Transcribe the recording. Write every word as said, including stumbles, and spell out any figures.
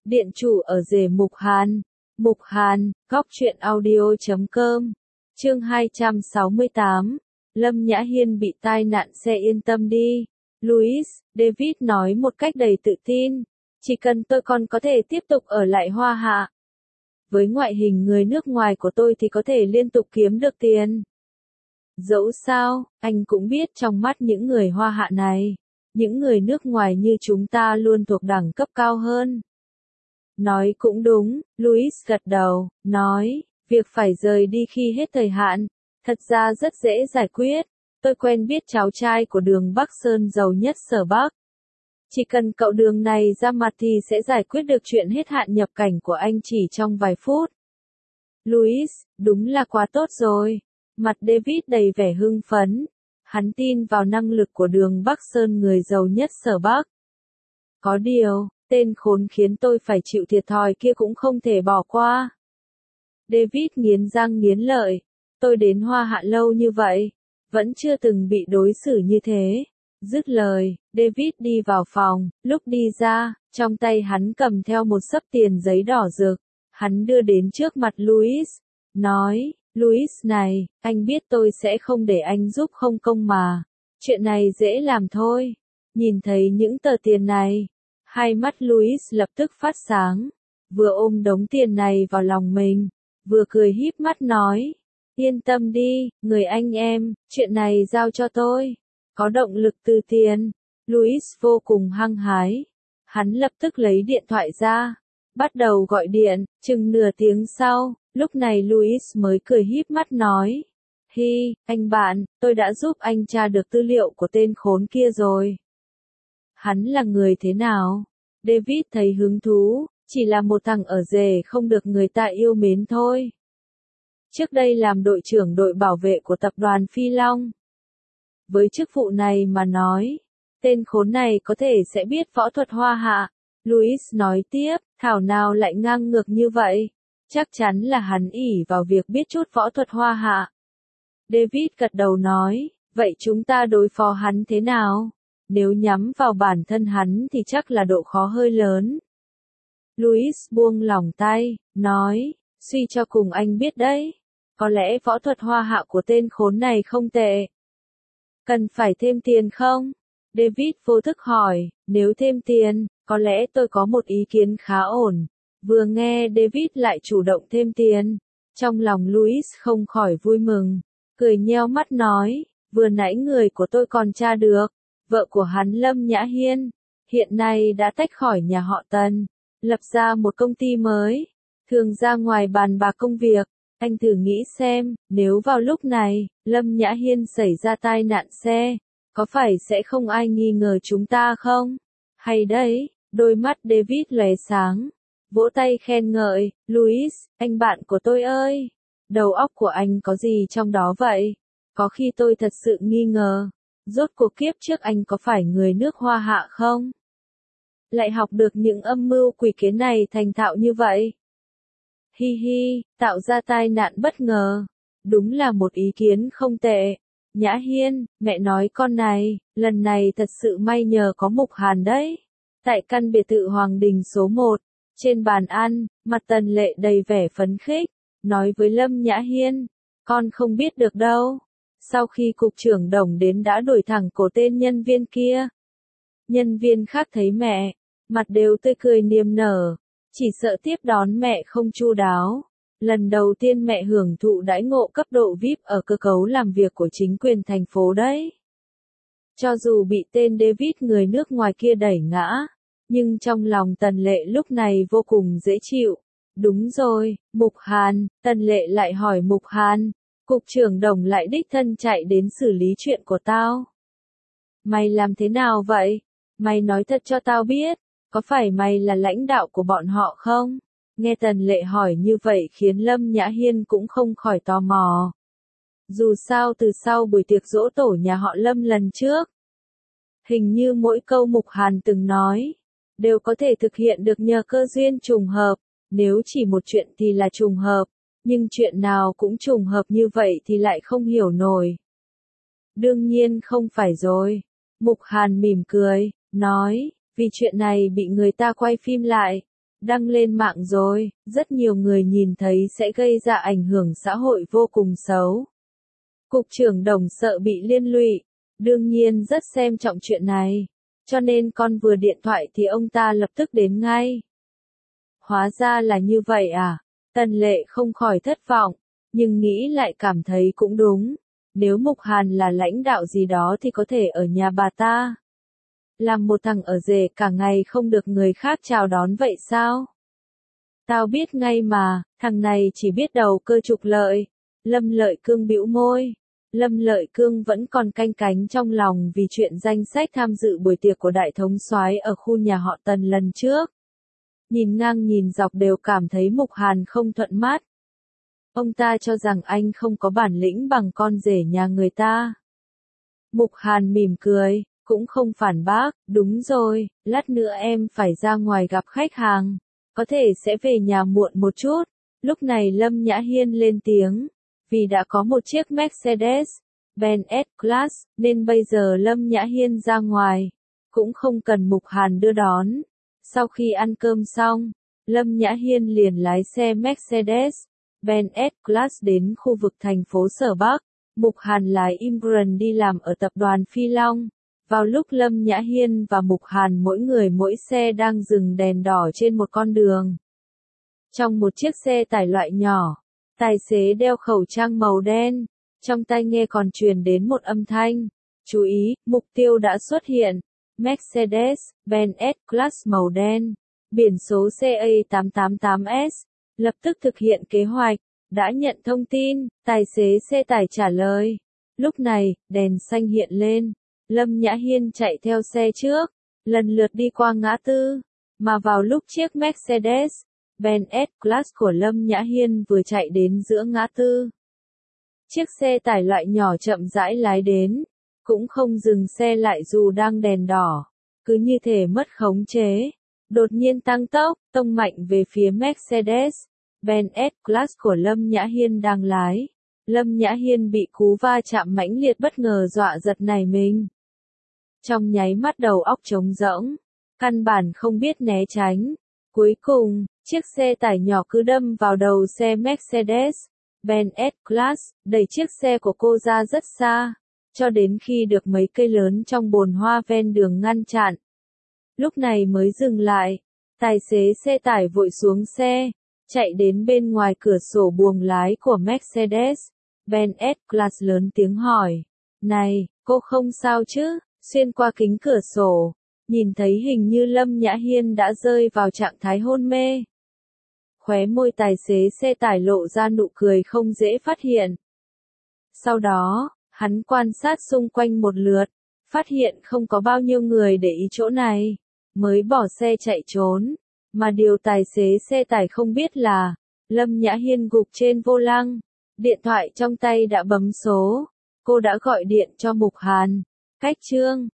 Điện chủ ở rể Mục Hàn. Mục Hàn, góc truyện audio.com. Chương hai trăm sáu mươi tám. Lâm Nhã Hiên bị tai nạn xe yên tâm đi. Louis, David nói một cách đầy tự tin. Chỉ cần tôi còn có thể tiếp tục ở lại Hoa Hạ. Với ngoại hình người nước ngoài của tôi thì có thể liên tục kiếm được tiền. Dẫu sao, anh cũng biết trong mắt những người Hoa Hạ này, những người nước ngoài như chúng ta luôn thuộc đẳng cấp cao hơn. Nói cũng đúng, Louis gật đầu, nói, việc phải rời đi khi hết thời hạn, thật ra rất dễ giải quyết. Tôi quen biết cháu trai của Đường Bắc Sơn giàu nhất Sở Bắc. Chỉ cần cậu Đường này ra mặt thì sẽ giải quyết được chuyện hết hạn nhập cảnh của anh chỉ trong vài phút. Louis, đúng là quá tốt rồi. Mặt David đầy vẻ hưng phấn. Hắn tin vào năng lực của Đường Bắc Sơn người giàu nhất Sở Bắc. Có điều, tên khốn khiến tôi phải chịu thiệt thòi kia cũng không thể bỏ qua. David nghiến răng nghiến lợi. Tôi đến Hoa Hạ lâu như vậy, vẫn chưa từng bị đối xử như thế. Dứt lời, David đi vào phòng, lúc đi ra, trong tay hắn cầm theo một xấp tiền giấy đỏ rực. Hắn đưa đến trước mặt Louis, nói, Louis này, anh biết tôi sẽ không để anh giúp không công mà. Chuyện này dễ làm thôi. Nhìn thấy những tờ tiền này, hai mắt Louis lập tức phát sáng, vừa ôm đống tiền này vào lòng mình, vừa cười híp mắt nói, yên tâm đi, người anh em, chuyện này giao cho tôi. Có động lực từ tiền, Louis vô cùng hăng hái. Hắn lập tức lấy điện thoại ra, bắt đầu gọi điện, chừng nửa tiếng sau, lúc này Louis mới cười híp mắt nói, hi, anh bạn, tôi đã giúp anh tra được tư liệu của tên khốn kia rồi. Hắn là người thế nào? David thấy hứng thú, chỉ là một thằng ở rể không được người ta yêu mến thôi. Trước đây làm đội trưởng đội bảo vệ của tập đoàn Phi Long. Với chức vụ này mà nói, tên khốn này có thể sẽ biết võ thuật Hoa Hạ. Louis nói tiếp, thảo nào lại ngang ngược như vậy. Chắc chắn là hắn ỷ vào việc biết chút võ thuật Hoa Hạ. David gật đầu nói, vậy chúng ta đối phó hắn thế nào? Nếu nhắm vào bản thân hắn thì chắc là độ khó hơi lớn. Louis buông lỏng tay, nói, suy cho cùng anh biết đấy. Có lẽ võ thuật Hoa Hạ của tên khốn này không tệ. Cần phải thêm tiền không? David vô thức hỏi, nếu thêm tiền, có lẽ tôi có một ý kiến khá ổn. Vừa nghe David lại chủ động thêm tiền, trong lòng Louis không khỏi vui mừng, cười nheo mắt nói, vừa nãy người của tôi còn tra được, vợ của hắn Lâm Nhã Hiên, hiện nay đã tách khỏi nhà họ Tần, lập ra một công ty mới, thường ra ngoài bàn bạc công việc. Anh thử nghĩ xem, nếu vào lúc này, Lâm Nhã Hiên xảy ra tai nạn xe, có phải sẽ không ai nghi ngờ chúng ta không? Hay đấy, đôi mắt David lóe sáng, vỗ tay khen ngợi, Louis, anh bạn của tôi ơi, đầu óc của anh có gì trong đó vậy? Có khi tôi thật sự nghi ngờ, rốt cuộc kiếp trước anh có phải người nước Hoa Hạ không? Lại học được những âm mưu quỷ kế này thành thạo như vậy. Hi hi, tạo ra tai nạn bất ngờ. Đúng là một ý kiến không tệ. Nhã Hiên, mẹ nói con này, lần này thật sự may nhờ có Mục Hàn đấy. Tại căn biệt thự Hoàng Đình số một, trên bàn ăn, mặt Tần Lệ đầy vẻ phấn khích, nói với Lâm Nhã Hiên, con không biết được đâu. Sau khi cục trưởng Đồng đến đã đuổi thẳng cổ tên nhân viên kia. Nhân viên khác thấy mẹ, mặt đều tươi cười niềm nở. Chỉ sợ tiếp đón mẹ không chu đáo. Lần đầu tiên mẹ hưởng thụ đãi ngộ cấp độ vi ai pi ở cơ cấu làm việc của chính quyền thành phố đấy. Cho dù bị tên David người nước ngoài kia đẩy ngã, nhưng trong lòng Tần Lệ lúc này vô cùng dễ chịu. Đúng rồi, Mục Hàn, Tần Lệ lại hỏi Mục Hàn, cục trưởng Đồng lại đích thân chạy đến xử lý chuyện của tao. Mày làm thế nào vậy? Mày nói thật cho tao biết. Có phải mày là lãnh đạo của bọn họ không? Nghe Tần Lệ hỏi như vậy khiến Lâm Nhã Hiên cũng không khỏi tò mò. Dù sao từ sau buổi tiệc giỗ tổ nhà họ Lâm lần trước, hình như mỗi câu Mục Hàn từng nói, đều có thể thực hiện được nhờ cơ duyên trùng hợp. Nếu chỉ một chuyện thì là trùng hợp, nhưng chuyện nào cũng trùng hợp như vậy thì lại không hiểu nổi. Đương nhiên không phải rồi. Mục Hàn mỉm cười, nói. Vì chuyện này bị người ta quay phim lại, đăng lên mạng rồi, rất nhiều người nhìn thấy sẽ gây ra ảnh hưởng xã hội vô cùng xấu. Cục trưởng Đồng sợ bị liên lụy, đương nhiên rất xem trọng chuyện này, cho nên con vừa điện thoại thì ông ta lập tức đến ngay. Hóa ra là như vậy à? Tần Lệ không khỏi thất vọng, nhưng nghĩ lại cảm thấy cũng đúng. Nếu Mục Hàn là lãnh đạo gì đó thì có thể ở nhà bà ta. Làm một thằng ở rể cả ngày không được người khác chào đón vậy sao? Tao biết ngay mà, thằng này chỉ biết đầu cơ trục lợi. Lâm Lợi Cương bĩu môi. Lâm Lợi Cương vẫn còn canh cánh trong lòng vì chuyện danh sách tham dự buổi tiệc của đại thống soái ở khu nhà họ Tần lần trước. Nhìn ngang nhìn dọc đều cảm thấy Mục Hàn không thuận mắt. Ông ta cho rằng anh không có bản lĩnh bằng con rể nhà người ta. Mục Hàn mỉm cười, cũng không phản bác, đúng rồi, lát nữa em phải ra ngoài gặp khách hàng, có thể sẽ về nhà muộn một chút. Lúc này Lâm Nhã Hiên lên tiếng, vì đã có một chiếc Mercedes-Benz S-Class, nên bây giờ Lâm Nhã Hiên ra ngoài, cũng không cần Mục Hàn đưa đón. Sau khi ăn cơm xong, Lâm Nhã Hiên liền lái xe Mercedes-Benz S-Class đến khu vực thành phố Sở Bắc. Mục Hàn lái Imran đi làm ở tập đoàn Phi Long. Vào lúc Lâm Nhã Hiên và Mục Hàn mỗi người mỗi xe đang dừng đèn đỏ trên một con đường. Trong một chiếc xe tải loại nhỏ, tài xế đeo khẩu trang màu đen, trong tai nghe còn truyền đến một âm thanh. Chú ý, mục tiêu đã xuất hiện. Mercedes-Benz S-Class màu đen, biển số C A tám tám tám S, lập tức thực hiện kế hoạch, đã nhận thông tin, tài xế xe tải trả lời. Lúc này, đèn xanh hiện lên, Lâm Nhã Hiên chạy theo xe trước, lần lượt đi qua ngã tư, mà vào lúc chiếc Mercedes-Benz S-Class của Lâm Nhã Hiên vừa chạy đến giữa ngã tư. Chiếc xe tải loại nhỏ chậm rãi lái đến, cũng không dừng xe lại dù đang đèn đỏ, cứ như thể mất khống chế, đột nhiên tăng tốc, tông mạnh về phía Mercedes-Benz S-Class của Lâm Nhã Hiên đang lái. Lâm Nhã Hiên bị cú va chạm mãnh liệt bất ngờ dọa giật nảy mình. Trong nháy mắt đầu óc trống rỗng, căn bản không biết né tránh. Cuối cùng, chiếc xe tải nhỏ cứ đâm vào đầu xe Mercedes-Benz S-Class, đẩy chiếc xe của cô ra rất xa, cho đến khi được mấy cây lớn trong bồn hoa ven đường ngăn chặn. Lúc này mới dừng lại, tài xế xe tải vội xuống xe, chạy đến bên ngoài cửa sổ buồng lái của Mercedes-Benz S-Class lớn tiếng hỏi, này, cô không sao chứ? Xuyên qua kính cửa sổ, nhìn thấy hình như Lâm Nhã Hiên đã rơi vào trạng thái hôn mê. Khóe môi tài xế xe tải lộ ra nụ cười không dễ phát hiện. Sau đó, hắn quan sát xung quanh một lượt, phát hiện không có bao nhiêu người để ý chỗ này, mới bỏ xe chạy trốn. Mà điều tài xế xe tải không biết là, Lâm Nhã Hiên gục trên vô lăng, điện thoại trong tay đã bấm số, cô đã gọi điện cho Mục Hàn. Cách chương